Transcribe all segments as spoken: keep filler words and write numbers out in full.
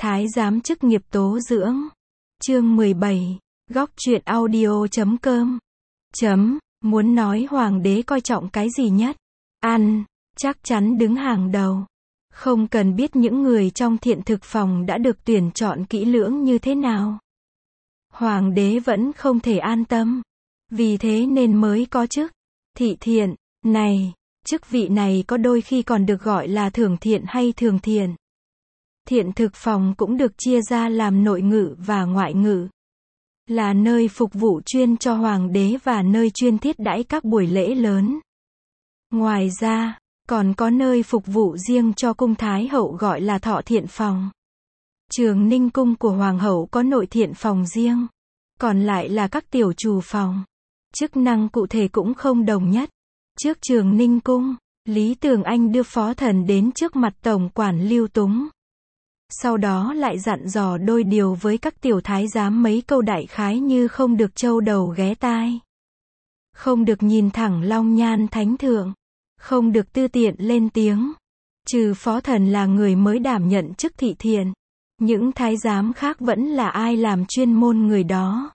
Thái giám chức nghiệp tố dưỡng. Chương mười bảy. Góc truyện audio chấm com. Chấm, muốn nói hoàng đế coi trọng cái gì nhất? Ăn, chắc chắn đứng hàng đầu. Không cần biết những người trong thiện thực phòng đã được tuyển chọn kỹ lưỡng như thế nào. Hoàng đế vẫn không thể an tâm. Vì thế nên mới có chức thị thiện này. Chức vị này có đôi khi còn được gọi là thưởng thiện hay thường thiện. Thiện thực phòng cũng được chia ra làm nội ngự và ngoại ngự. Là nơi phục vụ chuyên cho hoàng đế và nơi chuyên thiết đãi các buổi lễ lớn. Ngoài ra, còn có nơi phục vụ riêng cho cung thái hậu gọi là thọ thiện phòng. Trường Ninh cung của hoàng hậu có nội thiện phòng riêng. Còn lại là các tiểu trù phòng. Chức năng cụ thể cũng không đồng nhất. Trước Trường Ninh cung, Lý Tường Anh đưa phó thần đến trước mặt tổng quản Lưu Túng. Sau đó lại dặn dò đôi điều với các tiểu thái giám mấy câu đại khái như không được trâu đầu ghé tai. Không được nhìn thẳng long nhan thánh thượng. Không được tư tiện lên tiếng. Trừ phó thần là người mới đảm nhận chức thị thiện. Những thái giám khác vẫn là ai làm chuyên môn người đó.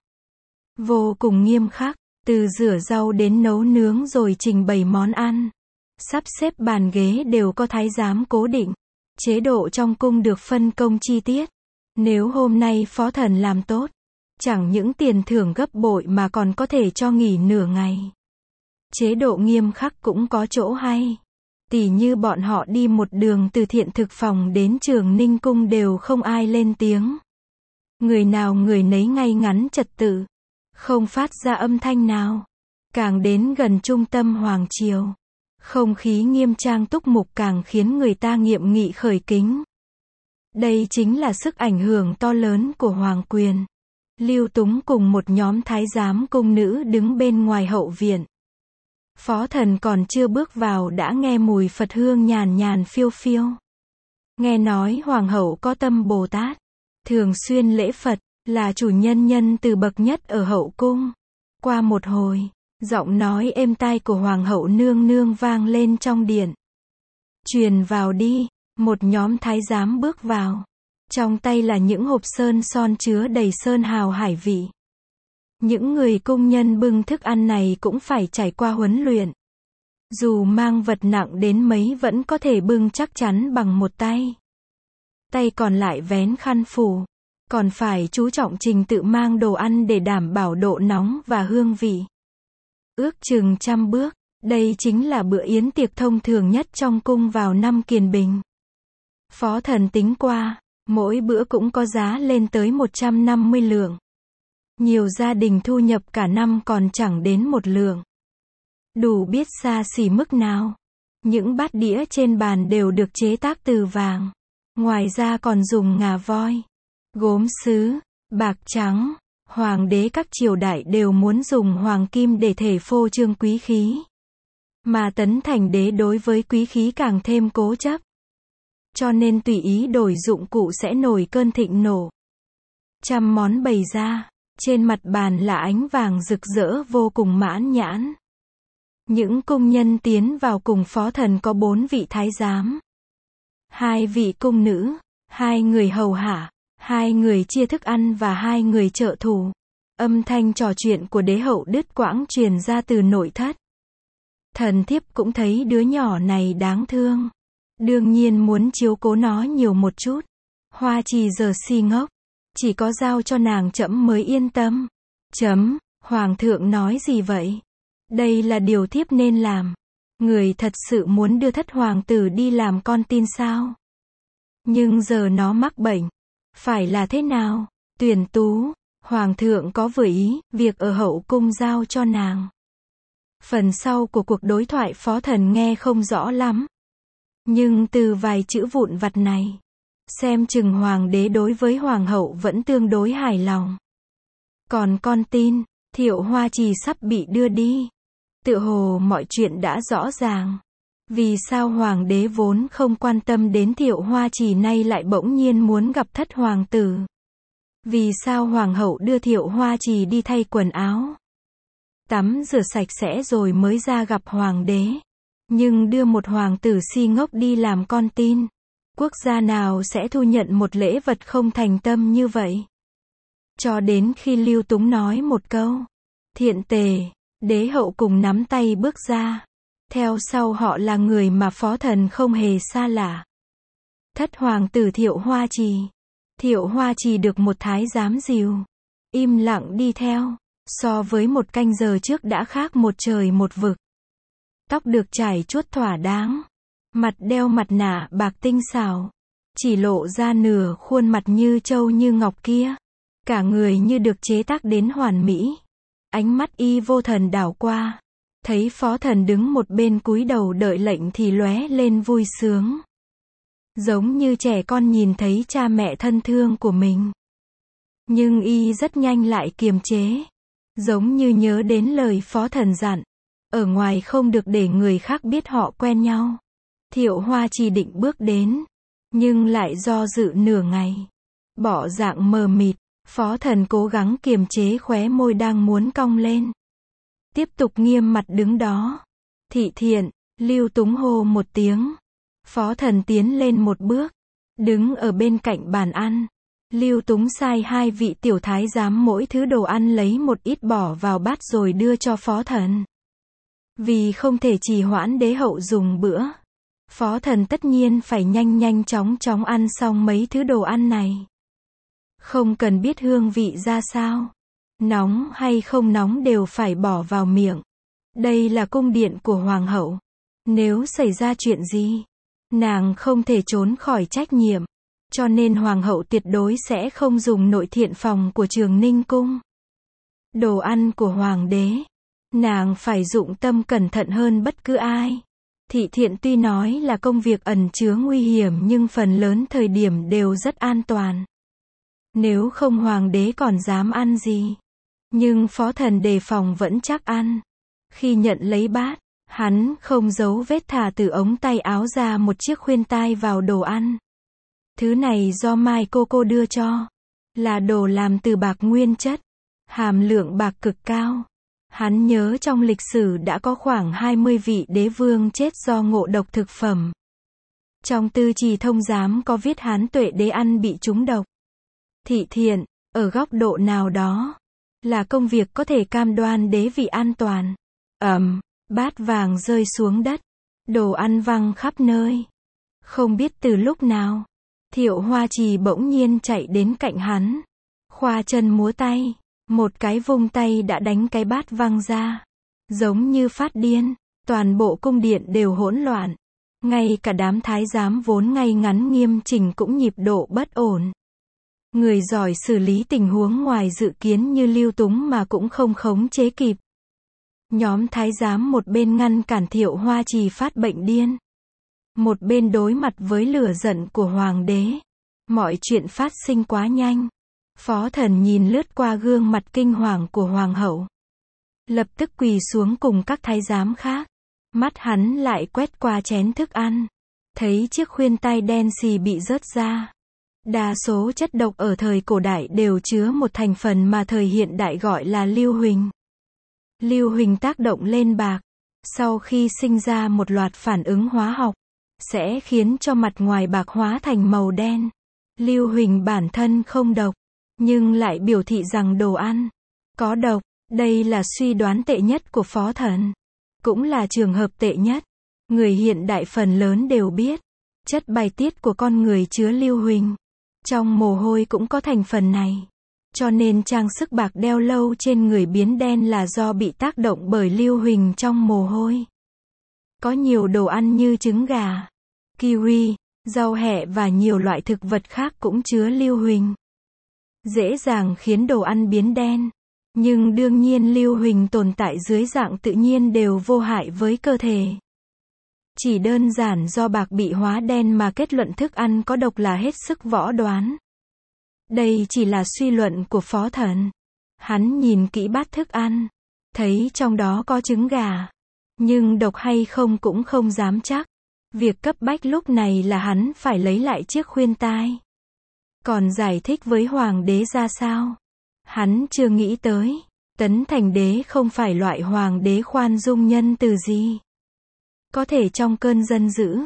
Vô cùng nghiêm khắc, từ rửa rau đến nấu nướng rồi trình bày món ăn. Sắp xếp bàn ghế đều có thái giám cố định. Chế độ trong cung được phân công chi tiết. Nếu hôm nay phó thần làm tốt, chẳng những tiền thưởng gấp bội mà còn có thể cho nghỉ nửa ngày. Chế độ nghiêm khắc cũng có chỗ hay. Tỉ như bọn họ đi một đường từ thiện thực phòng đến Trường Ninh cung đều không ai lên tiếng. Người nào người nấy ngay ngắn trật tự. Không phát ra âm thanh nào. Càng đến gần trung tâm hoàng triều, không khí nghiêm trang túc mục càng khiến người ta nghiệm nghị khởi kính. Đây chính là sức ảnh hưởng to lớn của hoàng quyền. Lưu Túng cùng một nhóm thái giám cung nữ đứng bên ngoài hậu viện. Phó thần còn chưa bước vào đã nghe mùi Phật hương nhàn nhàn phiêu phiêu. Nghe nói hoàng hậu có tâm Bồ Tát, thường xuyên lễ Phật, là chủ nhân nhân từ bậc nhất ở hậu cung. Qua một hồi, giọng nói êm tai của hoàng hậu nương nương vang lên trong điện. Truyền vào đi. Một nhóm thái giám bước vào. Trong tay là những hộp sơn son chứa đầy sơn hào hải vị. Những người cung nhân bưng thức ăn này cũng phải trải qua huấn luyện. Dù mang vật nặng đến mấy vẫn có thể bưng chắc chắn bằng một tay. Tay còn lại vén khăn phủ. Còn phải chú trọng trình tự mang đồ ăn để đảm bảo độ nóng và hương vị. Ước chừng trăm bước, đây chính là bữa yến tiệc thông thường nhất trong cung vào năm Kiền Bình. Phó thần tính qua, mỗi bữa cũng có giá lên tới một trăm năm mươi lượng. Nhiều gia đình thu nhập cả năm còn chẳng đến một lượng. Đủ biết xa xỉ mức nào. Những bát đĩa trên bàn đều được chế tác từ vàng. Ngoài ra còn dùng ngà voi, gốm sứ, bạc trắng. Hoàng đế các triều đại đều muốn dùng hoàng kim để thể phô trương quý khí. Mà Tấn Thành đế đối với quý khí càng thêm cố chấp. Cho nên tùy ý đổi dụng cụ sẽ nổi cơn thịnh nộ. Trăm món bày ra, trên mặt bàn là ánh vàng rực rỡ vô cùng mãn nhãn. Những cung nhân tiến vào cùng phó thần có bốn vị thái giám. Hai vị cung nữ, hai người hầu hạ. Hai người chia thức ăn và hai người trợ thủ. Âm thanh trò chuyện của đế hậu đứt quãng truyền ra từ nội thất. Thần thiếp cũng thấy đứa nhỏ này đáng thương. Đương nhiên muốn chiếu cố nó nhiều một chút. Hoa Trì giờ si ngốc. Chỉ có giao cho nàng trẫm mới yên tâm. Chấm, hoàng thượng nói gì vậy? Đây là điều thiếp nên làm. Người thật sự muốn đưa thất hoàng tử đi làm con tin sao? Nhưng giờ nó mắc bệnh. Phải là thế nào? Tuyển tú, hoàng thượng có vừa ý, việc ở hậu cung giao cho nàng. Phần sau của cuộc đối thoại phó thần nghe không rõ lắm. Nhưng từ vài chữ vụn vặt này, xem chừng hoàng đế đối với hoàng hậu vẫn tương đối hài lòng. Còn con tin, Thiệu Hoa Trì sắp bị đưa đi. Tựa hồ mọi chuyện đã rõ ràng. Vì sao hoàng đế vốn không quan tâm đến Thiệu Hoa Trì nay lại bỗng nhiên muốn gặp thất hoàng tử? Vì sao hoàng hậu đưa Thiệu Hoa Trì đi thay quần áo, tắm rửa sạch sẽ rồi mới ra gặp hoàng đế? Nhưng đưa một hoàng tử si ngốc đi làm con tin, Quốc gia nào sẽ thu nhận một lễ vật không thành tâm như vậy? Cho đến khi Lưu Túng nói một câu, thiện tề, đế hậu cùng nắm tay bước ra. Theo sau họ là người mà Phó Thần không hề xa lạ. Thất hoàng tử Thiệu Hoa Trì. Thiệu Hoa Trì được một thái giám dìu, im lặng đi theo, so với một canh giờ trước đã khác một trời một vực. Tóc được trải chuốt thỏa đáng, mặt đeo mặt nạ bạc tinh xảo, chỉ lộ ra nửa khuôn mặt như châu như ngọc kia, cả người như được chế tác đến hoàn mỹ. Ánh mắt y vô thần đảo qua, thấy Phó Thần đứng một bên cúi đầu đợi lệnh thì lóe lên vui sướng. Giống như trẻ con nhìn thấy cha mẹ thân thương của mình. Nhưng y rất nhanh lại kiềm chế. Giống như nhớ đến lời Phó Thần dặn. Ở ngoài không được để người khác biết họ quen nhau. Thiệu Hoa chỉ định bước đến. Nhưng lại do dự nửa ngày. Bỏ dạng mờ mịt. Phó Thần cố gắng kiềm chế khóe môi đang muốn cong lên. Tiếp tục nghiêm mặt đứng đó. Thị thiện, Lưu Túng hô một tiếng. Phó Thần tiến lên một bước, đứng ở bên cạnh bàn ăn. Lưu Túng sai hai vị tiểu thái giám mỗi thứ đồ ăn lấy một ít bỏ vào bát rồi đưa cho Phó Thần. Vì không thể trì hoãn đế hậu dùng bữa, Phó Thần tất nhiên phải nhanh nhanh chóng chóng ăn xong mấy thứ đồ ăn này. Không cần biết hương vị ra sao, nóng hay không nóng đều phải bỏ vào miệng. Đây là cung điện của Hoàng hậu. Nếu xảy ra chuyện gì, nàng không thể trốn khỏi trách nhiệm, cho nên Hoàng hậu tuyệt đối sẽ không dùng nội thiện phòng của Trường Ninh Cung. Đồ ăn của Hoàng đế, nàng phải dụng tâm cẩn thận hơn bất cứ ai. Thị thiện tuy nói là công việc ẩn chứa nguy hiểm nhưng phần lớn thời điểm đều rất an toàn. Nếu không Hoàng đế còn dám ăn gì. Nhưng Phó Thần đề phòng vẫn chắc ăn. Khi nhận lấy bát, hắn không giấu vết thả từ ống tay áo ra một chiếc khuyên tai vào đồ ăn. Thứ này do Mai cô cô đưa cho. Là đồ làm từ bạc nguyên chất. Hàm lượng bạc cực cao. Hắn nhớ trong lịch sử đã có khoảng hai mươi vị đế vương chết do ngộ độc thực phẩm. Trong tư trì thông giám có viết Hán Tuệ đế ăn bị trúng độc. Thị thiện, ở góc độ nào đó, là công việc có thể cam đoan đế vị an toàn. Ầm, bát vàng rơi xuống đất. Đồ ăn văng khắp nơi. Không biết từ lúc nào, Thiệu Hoa Trì bỗng nhiên chạy đến cạnh hắn. Khoa chân múa tay. Một cái vung tay đã đánh cái bát văng ra. Giống như phát điên. Toàn bộ cung điện đều hỗn loạn. Ngay cả đám thái giám vốn ngay ngắn nghiêm chỉnh cũng nhịp độ bất ổn. Người giỏi xử lý tình huống ngoài dự kiến như Lưu Túng mà cũng không khống chế kịp. Nhóm thái giám một bên ngăn cản Thiệu Hoa Trì phát bệnh điên. Một bên đối mặt với lửa giận của Hoàng đế. Mọi chuyện phát sinh quá nhanh. Phó Thần nhìn lướt qua gương mặt kinh hoàng của Hoàng hậu. Lập tức quỳ xuống cùng các thái giám khác. Mắt hắn lại quét qua chén thức ăn. Thấy chiếc khuyên tai đen xì bị rớt ra. Đa số chất độc ở thời cổ đại đều chứa một thành phần mà thời hiện đại gọi là lưu huỳnh. Lưu huỳnh tác động lên bạc. Sau khi sinh ra một loạt phản ứng hóa học, sẽ khiến cho mặt ngoài bạc hóa thành màu đen. Lưu huỳnh bản thân không độc, nhưng lại biểu thị rằng đồ ăn có độc. Đây là suy đoán tệ nhất của Phó Thần. Cũng là trường hợp tệ nhất. Người hiện đại phần lớn đều biết, chất bài tiết của con người chứa lưu huỳnh. Trong mồ hôi cũng có thành phần này. Cho nên trang sức bạc đeo lâu trên người biến đen là do bị tác động bởi lưu huỳnh trong mồ hôi. Có nhiều đồ ăn như trứng gà, kiwi, rau hẹ và nhiều loại thực vật khác cũng chứa lưu huỳnh. Dễ dàng khiến đồ ăn biến đen. Nhưng đương nhiên lưu huỳnh tồn tại dưới dạng tự nhiên đều vô hại với cơ thể. Chỉ đơn giản do bạc bị hóa đen mà kết luận thức ăn có độc là hết sức võ đoán. Đây chỉ là suy luận của Phó Thần. Hắn nhìn kỹ bát thức ăn, thấy trong đó có trứng gà. Nhưng độc hay không cũng không dám chắc. Việc cấp bách lúc này là hắn phải lấy lại chiếc khuyên tai. Còn giải thích với Hoàng đế ra sao? Hắn chưa nghĩ tới. Tấn Thành đế không phải loại Hoàng đế khoan dung nhân từ gì. Có thể trong cơn giận dữ,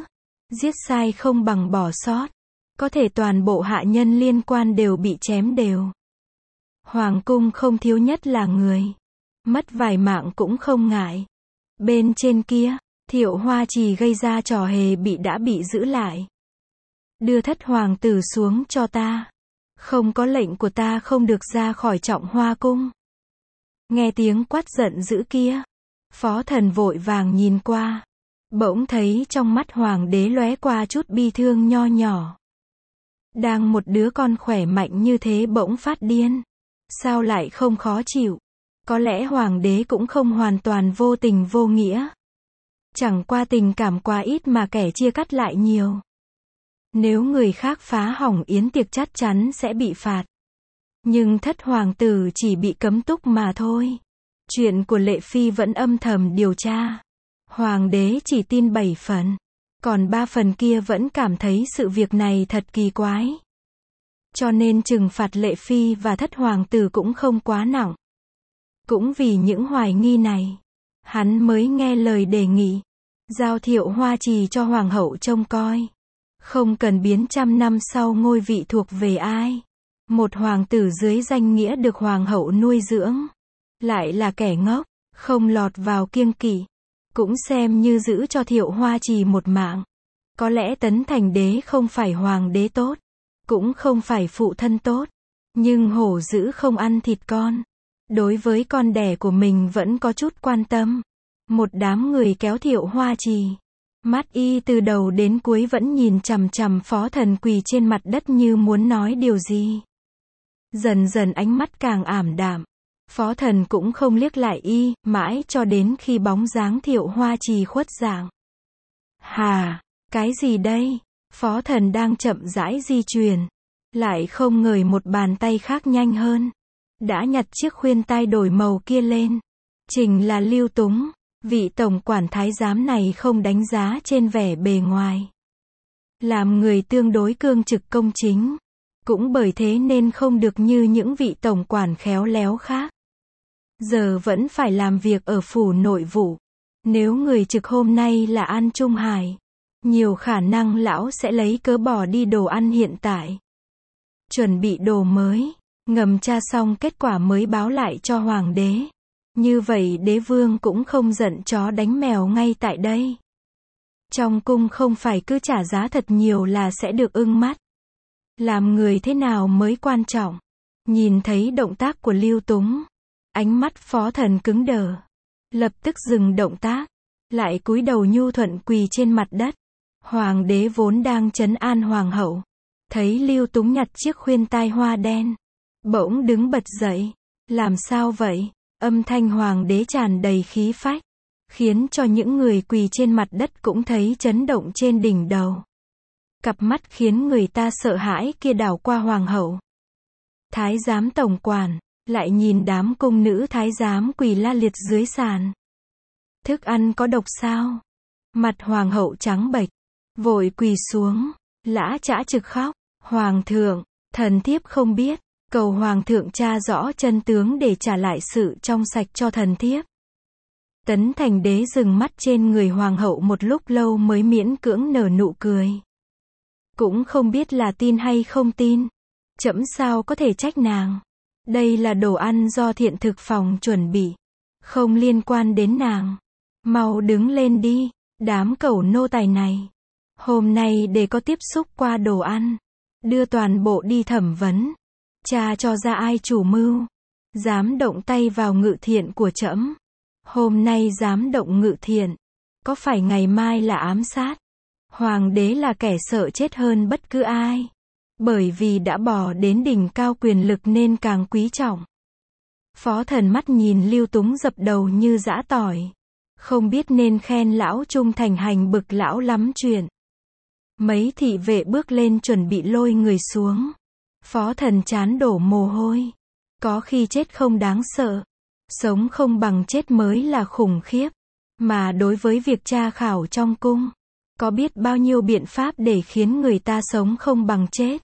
Giết sai không bằng bỏ sót. Có thể toàn bộ hạ nhân liên quan đều bị chém đều. Hoàng cung không thiếu nhất là người. Mất vài mạng cũng không ngại. Bên trên kia, Thiệu Hoa Trì gây ra trò hề bị đã bị giữ lại. Đưa thất hoàng tử xuống cho ta. Không có lệnh của ta không được ra khỏi Trọng Hoa cung. Nghe tiếng quát giận dữ kia, Phó Thần vội vàng nhìn qua. Bỗng thấy trong mắt hoàng đế lóe qua chút bi thương nho nhỏ. Đang một đứa con khỏe mạnh như thế bỗng phát điên. Sao lại không khó chịu? Có lẽ hoàng đế cũng không hoàn toàn vô tình vô nghĩa. Chẳng qua tình cảm quá ít mà kẻ chia cắt lại nhiều. Nếu người khác phá hỏng yến tiệc chắc chắn sẽ bị phạt. Nhưng thất hoàng tử chỉ bị cấm túc mà thôi. Chuyện của Lệ Phi vẫn âm thầm điều tra. Hoàng đế chỉ tin bảy phần. Còn ba phần kia vẫn cảm thấy sự việc này thật kỳ quái. Cho nên trừng phạt Lệ Phi và thất hoàng tử cũng không quá nặng. Cũng vì những hoài nghi này, hắn mới nghe lời đề nghị. Giao Thiệu Hoa Trì cho hoàng hậu trông coi. Không cần biến trăm năm sau ngôi vị thuộc về ai. Một hoàng tử dưới danh nghĩa được hoàng hậu nuôi dưỡng. Lại là kẻ ngốc, không lọt vào kiêng kỵ. Cũng xem như giữ cho Thiệu Hoa Trì một mạng. Có lẽ Tấn Thành Đế không phải hoàng đế tốt. Cũng không phải phụ thân tốt. Nhưng hổ dữ không ăn thịt con. Đối với con đẻ của mình vẫn có chút quan tâm. Một đám người kéo Thiệu Hoa Trì. Mắt y từ đầu đến cuối vẫn nhìn chằm chằm Phó Thần quỳ trên mặt đất như muốn nói điều gì. Dần dần ánh mắt càng ảm đạm. Phó Thần cũng không liếc lại y, mãi cho đến khi bóng dáng Thiệu Hoa Trì khuất dạng. Hà, cái gì đây? Phó Thần đang chậm rãi di chuyển. Lại không ngờ một bàn tay khác nhanh hơn. Đã nhặt chiếc khuyên tai đổi màu kia lên. Trình là Lưu Túng. Vị tổng quản thái giám này không đánh giá trên vẻ bề ngoài. Làm người tương đối cương trực công chính. Cũng bởi thế nên không được như những vị tổng quản khéo léo khác. Giờ vẫn phải làm việc ở phủ nội vụ. Nếu người trực hôm nay là An Trung Hải, nhiều khả năng lão sẽ lấy cớ bỏ đi đồ ăn hiện tại. Chuẩn bị đồ mới, ngầm tra xong kết quả mới báo lại cho hoàng đế. Như vậy đế vương cũng không giận chó đánh mèo ngay tại đây. Trong cung không phải cứ trả giá thật nhiều là sẽ được ưng mắt. Làm người thế nào mới quan trọng. Nhìn thấy động tác của Lưu Túng, ánh mắt Phó Thần cứng đờ. Lập tức dừng động tác, lại cúi đầu nhu thuận quỳ trên mặt đất. Hoàng đế vốn đang trấn an hoàng hậu, thấy Lưu Túng nhặt chiếc khuyên tai hoa đen, bỗng đứng bật dậy. Làm sao vậy? Âm thanh hoàng đế tràn đầy khí phách, khiến cho những người quỳ trên mặt đất cũng thấy chấn động trên đỉnh đầu. Cặp mắt khiến người ta sợ hãi kia đảo qua hoàng hậu. Thái giám tổng quản, lại nhìn đám cung nữ thái giám quỳ la liệt dưới sàn. Thức ăn có độc sao? Mặt hoàng hậu trắng bệch, vội quỳ xuống, lã chã trực khóc. Hoàng thượng, thần thiếp không biết, cầu hoàng thượng tra rõ chân tướng để trả lại sự trong sạch cho thần thiếp. Tấn Thành Đế dừng mắt trên người hoàng hậu một lúc lâu mới miễn cưỡng nở nụ cười. Cũng không biết là tin hay không tin. Trẫm sao có thể trách nàng. Đây là đồ ăn do thiện thực phòng chuẩn bị. Không liên quan đến nàng. Mau đứng lên đi, đám cẩu nô tài này. Hôm nay để có tiếp xúc qua đồ ăn. Đưa toàn bộ đi thẩm vấn. Cha cho ra ai chủ mưu. Dám động tay vào ngự thiện của trẫm. Hôm nay dám động ngự thiện. Có phải ngày mai là ám sát? Hoàng đế là kẻ sợ chết hơn bất cứ ai. Bởi vì đã bỏ đến đỉnh cao quyền lực nên càng quý trọng. Phó Thần mắt nhìn Lưu Túng dập đầu như giã tỏi. Không biết nên khen lão trung thành hành bực lão lắm chuyện. Mấy thị vệ bước lên chuẩn bị lôi người xuống. Phó Thần chán đổ mồ hôi. Có khi chết không đáng sợ. Sống không bằng chết mới là khủng khiếp. Mà đối với việc tra khảo trong cung, có biết bao nhiêu biện pháp để khiến người ta sống không bằng chết.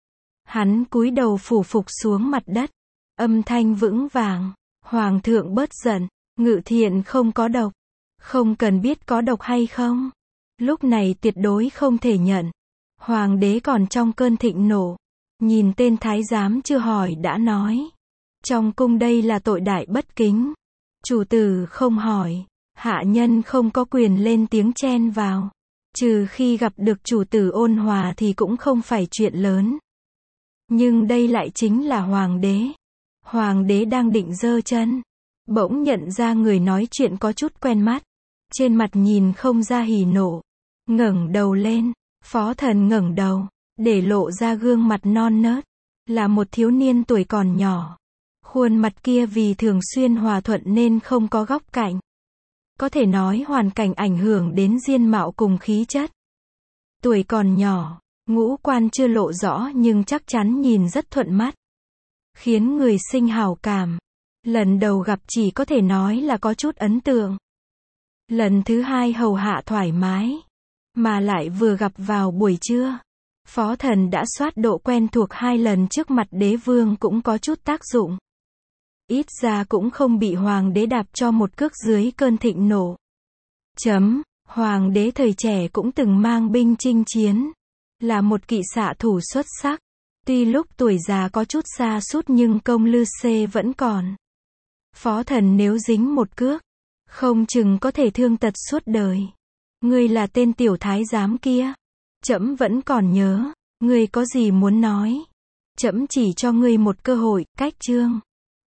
Hắn cúi đầu phủ phục xuống mặt đất. Âm thanh vững vàng. Hoàng thượng bớt giận. Ngự thiện không có độc. Không cần biết có độc hay không. lúc này tuyệt đối không thể nhận. Hoàng đế còn trong cơn thịnh nộ, nhìn tên thái giám chưa hỏi đã nói. Trong cung đây là tội đại bất kính. Chủ tử không hỏi, hạ nhân không có quyền lên tiếng chen vào. Trừ khi gặp được chủ tử ôn hòa thì cũng không phải chuyện lớn. Nhưng đây lại chính là hoàng đế. Hoàng đế đang định giơ chân, bỗng nhận ra người nói chuyện có chút quen mắt. Trên mặt nhìn không ra hỉ nộ, ngẩng đầu lên, Phó Thần ngẩng đầu, để lộ ra gương mặt non nớt, là một thiếu niên tuổi còn nhỏ. Khuôn mặt kia vì thường xuyên hòa thuận nên không có góc cạnh. Có thể nói hoàn cảnh ảnh hưởng đến diên mạo cùng khí chất. Tuổi còn nhỏ, ngũ quan chưa lộ rõ nhưng chắc chắn nhìn rất thuận mắt, khiến người sinh hảo cảm. Lần đầu gặp chỉ có thể nói là có chút ấn tượng. Lần thứ hai hầu hạ thoải mái, mà lại vừa gặp vào buổi trưa. Phó Thần đã soát độ quen thuộc hai lần trước mặt đế vương cũng có chút tác dụng. Ít ra cũng không bị hoàng đế đạp cho một cước dưới cơn thịnh nộ. Chấm, hoàng đế thời trẻ cũng từng mang binh chinh chiến, là một kỵ xạ thủ xuất sắc. Tuy lúc tuổi già có chút sa sút nhưng công lư xê vẫn còn. Phó Thần nếu dính một cước, không chừng có thể thương tật suốt đời. Ngươi là tên tiểu thái giám kia, trẫm vẫn còn nhớ. Ngươi có gì muốn nói? Trẫm chỉ cho ngươi một cơ hội, cách chương.